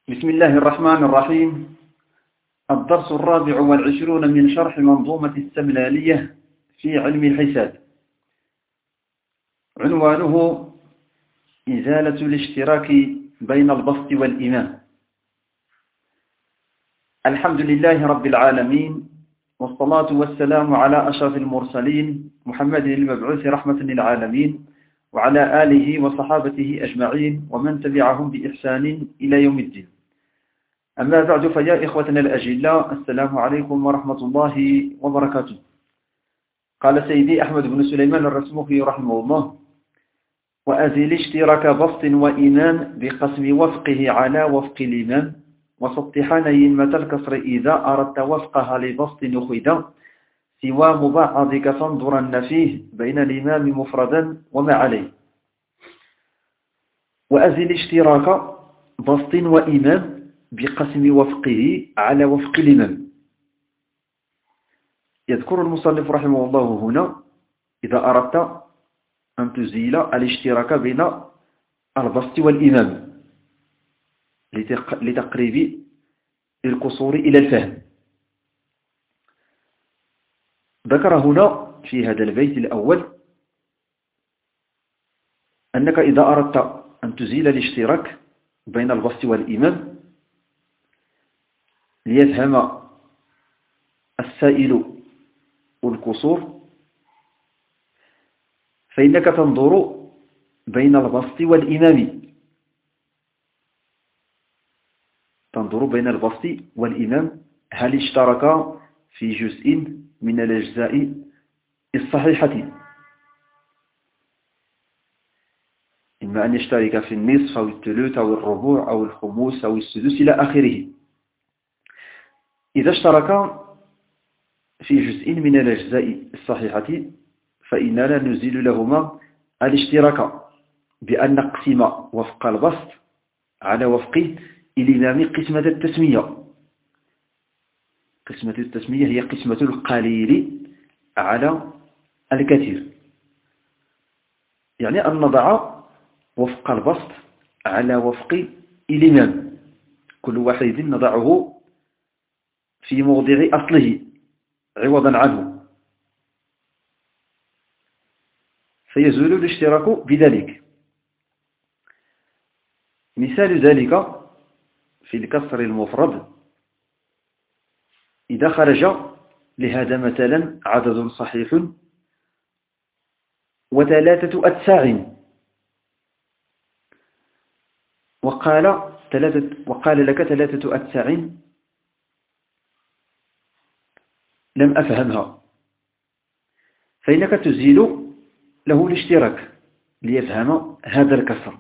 بسم الله الرحمن الرحيم. الدرس 24 من شرح منظومة السملالية في علم الحساب. عنوانه إزالة الاشتراك بين البسط والإمام. الحمد لله رب العالمين، والصلاة والسلام على أشرف المرسلين محمد المبعوث رحمة للعالمين، وعلى آله وصحابته أجمعين ومن تبعهم بإحسان إلى يوم الدين. أما بعد، فيا إخوتنا الأجلاء، السلام عليكم ورحمة الله وبركاته. قال سيدي أحمد بن سليمان الرسموخي رحمه الله: وأزل اشتراك بسط وإمام بقسم وفقه على وفق الإمام، وسطحاني متى الكسر إذا أردت وفقها لبسط أخذا، سوى مبعضك فانظرن فيه بين الإمام مفردا وما عليه. وأزل اشتراك بسط وإمام بقسم وفقه على وفق الإمام. يذكر المصنف رحمه الله هنا: إذا أردت أن تزيل الاشتراك بين البسط والإمام لتقريب القصور إلى الفهم. ذكر هنا في هذا البيت الأول أنك إذا أردت أن تزيل الاشتراك بين البسط والإمام ليفهم السائل القصور، فإنك تنظر بين البسط والإمام، تنظر بين البسط والإمام هل اشترك في جزء من الأجزاء الصحيحة، إما أن يشترك في النصف أو الثلث أو الربع أو الخمس أو السدس إلى آخره. إذا اشترك في جزء من الأجزاء الصحيحة فإننا نزيل لهما الاشتراك بأن نقسم وفق البسط على وفق الإمام قسمة التسمية. قسمة التسمية هي قسمة القليل على الكثير، يعني أن نضع وفق البسط على وفق الإمام، كل واحد نضعه في موضع أصله عوضا عنه، فيزول الاشتراك بذلك. مثال ذلك في الكسر المفرد: إذا خرج لهذا مثلا عدد صحيح وثلاثة أتساع، وقال لك ثلاثة أتساع لم أفهمها، فإنك تزيل له الاشتراك ليفهم هذا الكسر.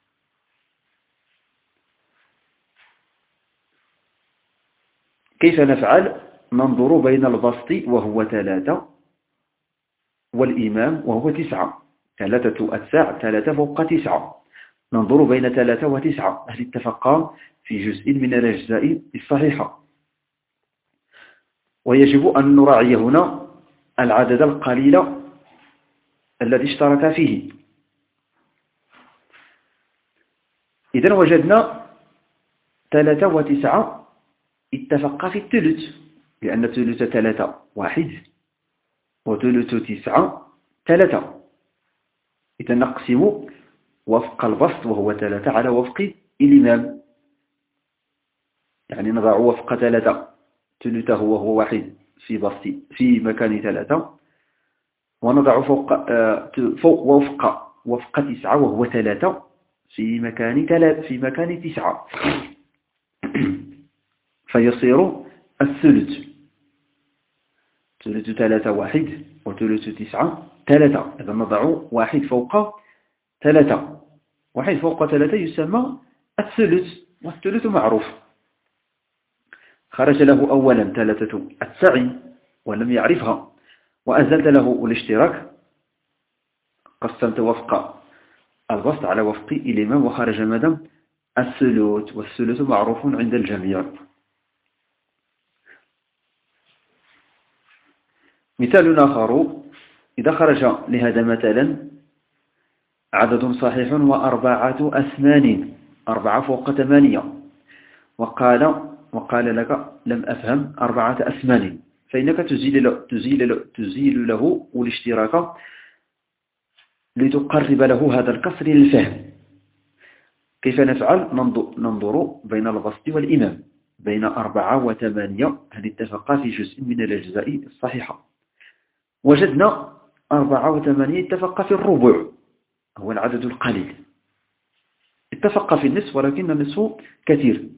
كيف نفعل؟ ننظر بين البسط وهو 3 والإمام وهو 9، 3 أتساع، 3 فوق 9. ننظر بين 3 و9 هل اتفقا في جزء من الأجزاء الصحيحة، ويجب أن نراعي هنا العدد القليل الذي اشترك فيه. إذن وجدنا 3 و9 اتفقا في الثلث، لأن ثلث 3 1 وثلث 9 3. إذن نقسم وفق البسط وهو 3 على وفق الإمام، يعني نضع وفق 3 ثلثه وهو 1 في مكان 3، ونضع فوق وفق 9 وهو 3 في مكان 9، فيصير الثلث. ثلث 3 1 وثلث 9 3. إذا نضع 1 فوق 3. 1 فوق 3 يسمى الثلث، والثلث معروف. خرج له أولا 3 أتساع ولم يعرفها، وأزلت له الاشتراك، قسمت وفق البسط على وفق الإمام وخرج ماذا؟ الثلث، والثلث معروف عند الجميع. مثال آخر: إذا خرج لهذا مثلا عدد صحيح و4 أثمان، 4 فوق 8، وقال لك لم أفهم 4 أثمان، فإنك تزيل له الاشتراك لتقرب له هذا الكسر للفهم. كيف نفعل؟ ننظر بين البسط والإمام، بين 4 و8 هل اتفقا في جزء من الأجزاء الصحيحة. وجدنا 4 و8 اتفقا في الربع، هو العدد القليل، اتفقا في النصف ولكن النصف كثير،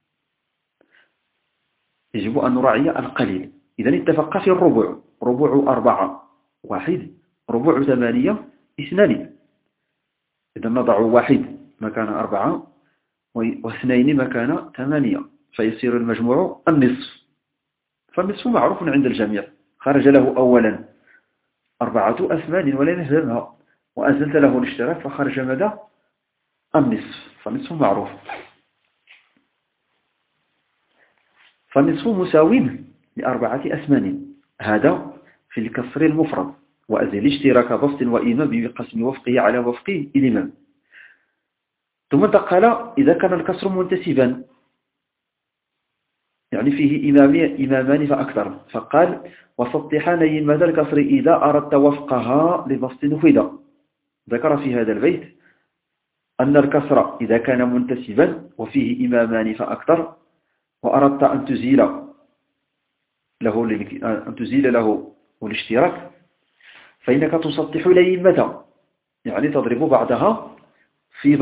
يجب أن نراعي القليل. إذن اتفقا في الربع، ربع 4 1، ربع 8 2. إذن نضع 1 مكان 4 و2 مكان 8، فيصير المجموع النصف. فالنصف معروف عند الجميع، خرج له أولا 4 أثمان ولن يفهمها، وأزلت له الاشتراك فخرج ماذا؟ النصف. فالنصف معروف، فالنصف مساو ل4 أثمان، هذا في الكسر المفرد. وأزل اشتراك بسط وإمام بقسم وفقه على وفق الإمام. ثم انتقل إذا كان الكسر منتسبا، يعني فيه إمامان فأكثر، فقال وسطحان يمة الكسر إذا أردت وفقها لبسط نفذ. ذكر في هذا البيت أن الكسر إذا كان منتسبا وفيه إمامان فأكثر وأردت أن تزيل له الاشتراك، فإنك تسطح الأئمة، يعني تضرب بعضها في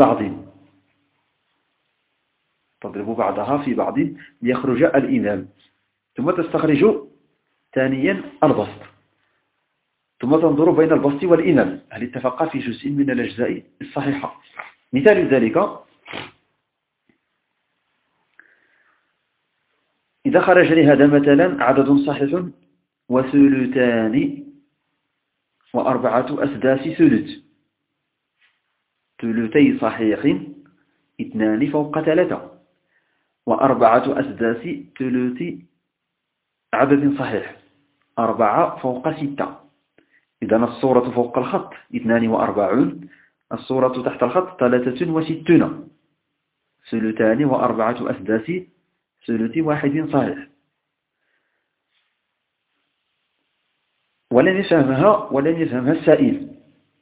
بعض ليخرج الإمام، ثم تستخرج ثانيا البسط، ثم تنظر بين البسط والإمام هل اتفقا في جزء من الأجزاء الصحيحة. مثال ذلك إذا خرج لهذا مثلا عدد صحيح وثلثان و4 أسداس ثلثي صحيح 2 فوق 3، و4 أسداس ثلث عدد صحيح 4 فوق 6. إذن الصورة فوق الخط 42، الصورة تحت الخط 63، ثلثان و4 أسداس ثلث واحد صحيح. ولن يفهمها السائل،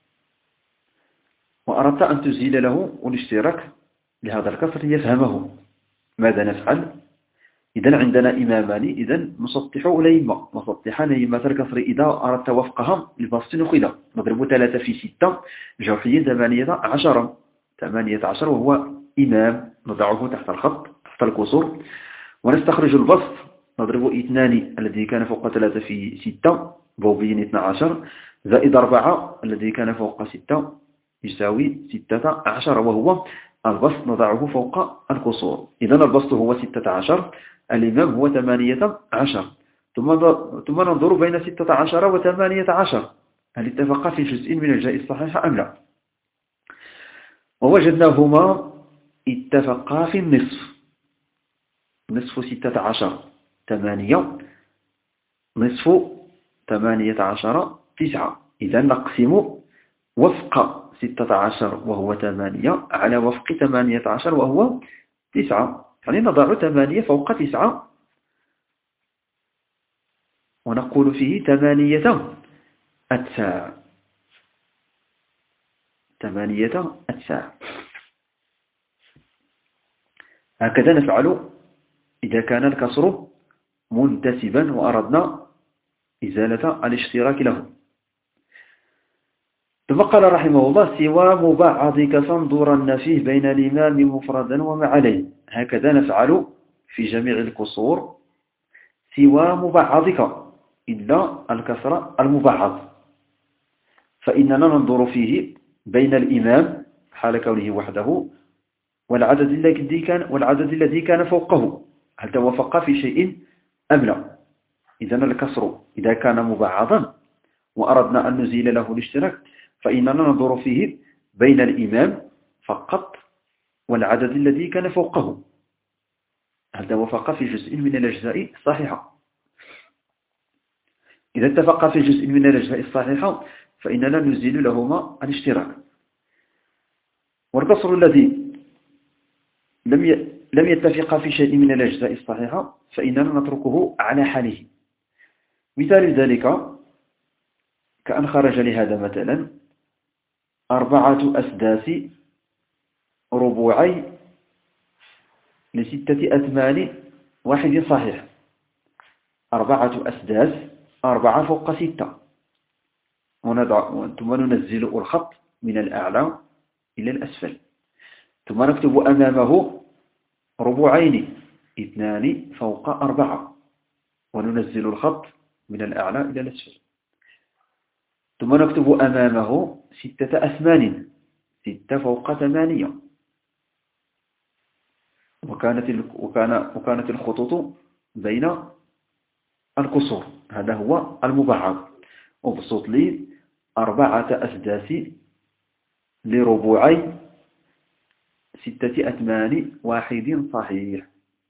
وأردت أن تزيل له الاشتراك لهذا الكسر يفهمه. ماذا نفعل؟ إذن عندنا إمامان، إذن نسطح الأئمة، نسطحان أئمة الكسر إذا أردت وفقها لبسط نخذ. نضرب 3 في 6 جوحيا 18 وهو إمام، نضعه تحت الخط تحت الكسور، ونستخرج البسط. نضرب 2 الذي كان فوق 3 في 6 ضوبين 12 زائد 4 الذي كان فوق 6 يساوي 16، وهو البسط نضعه فوق الكسور. إذن البسط هو 16، الإمام هو 18. ثم ننظر بين 16 و18 هل اتفقا في جزء من الأجزاء الصحيحة أم لا. ووجدناهما اتفقا في النصف. نصف 16 8، نصف 18 9. إذن نقسم وفق 16 وهو 8 على وفق 18 وهو 9، يعني نضع 8 فوق 9 ونقول فيه 8 أتساع. 8 أتساع. هكذا نفعل إذا كان الكسر منتسبا وأردنا إزالة الاشتراك له. ثم قال رحمه الله سوى مبعضك فانظرن فيه بين الإمام مفردا ومعليه. هكذا نفعل في جميع الكسور سوى مبعضك إلا الكسر المبعض، فإننا ننظر فيه بين الإمام حال كونه وحده والعدد الذي كان فوقه هل توافقا في شيء أم لا. إذن الكسر إذا كان مبعضا وأردنا أن نزيل له الاشتراك فإننا ننظر فيه بين الإمام فقط والعدد الذي كان فوقه هل توافقا في جزء من الأجزاء الصحيحة. إذا اتفقا في جزء من الأجزاء الصحيحة فإننا نزيل لهما الاشتراك. والكسر الذي لم يتفق في شيء من الأجزاء الصحيحة فإننا نتركه على حاله. مثال ذلك كأن خرج لهذا مثلا 4 أسداس ربوعي ل6 أثمان واحد صحيح. 4 أسداس 4 فوق 6، ثم ننزل الخط من الأعلى إلى الأسفل، ثم نكتب أمامه ربوعين 2 فوق 4، وننزل الخط من الأعلى إلى الأسفل، ثم نكتب أمامه 6 أثمان 6 فوق 8، وكانت الخطوط بين الكسور. هذا هو المبعض. أبسط لي 4 أسداس لربوعي 6 أثمان واحد صحيح.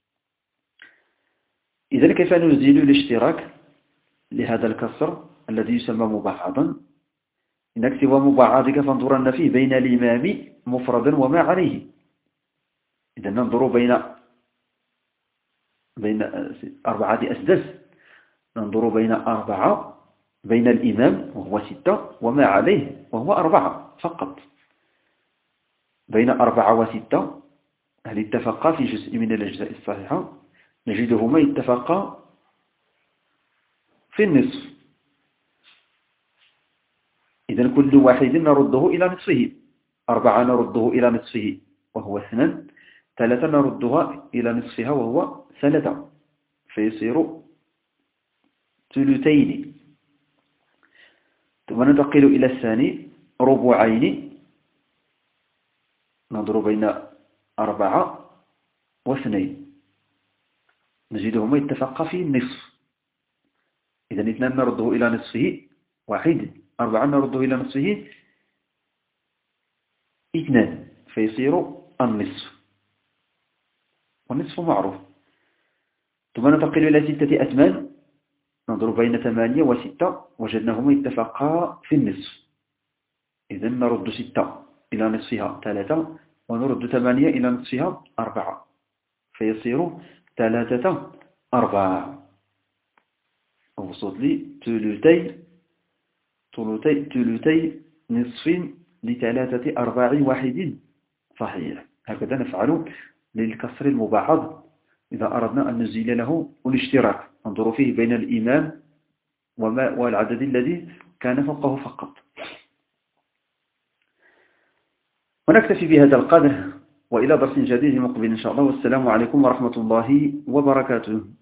إذن كيف نزيل الاشتراك لهذا الكسر الذي يسمى مبعضا؟ نكتب مبعضك فانظرن فيه بين الإمام مفردا وما عليه. إذن ننظر بين 4 أسداس، ننظر بين 4 بين الإمام وهو 6 وما عليه وهو 4 فقط. بين 4 و6 هل اتفقا في جزء من الأجزاء الصحيحة؟ نجدهما اتفقا في النصف. إذن كل واحد نرده إلى نصفه. 4 نرده إلى نصفه وهو 2، 3 نردها إلى نصفها وهو 3، فيصير ثلثين. ثم ننتقل إلى الثاني ربعين، نضرب بين 4 و2، نجدهما اتفقا في النصف. إذن 2 نرده إلى نصفه 1، 4 نرده إلى نصفه 2، فيصير النصف، والنصف معروف. ثم ننتقل إلى 6 أثمان، نضرب بين 8 و6، وجدناهما اتفقا في النصف. إذن نرد 6 إلى نصفها 3، ونرد 8 إلى نصفها 4، فيصير 3 4. أبسط لي ثلثي نصف ل3 أرباع واحد صحيح. هكذا نفعل للكسر المبعض إذا أردنا أن نزيل له الاشتراك، ننظر فيه بين الإمام والعدد الذي كان فوقه فقط. ونكتفي بهذا القدر، وإلى درس جديد مقبل إن شاء الله، والسلام عليكم ورحمة الله وبركاته.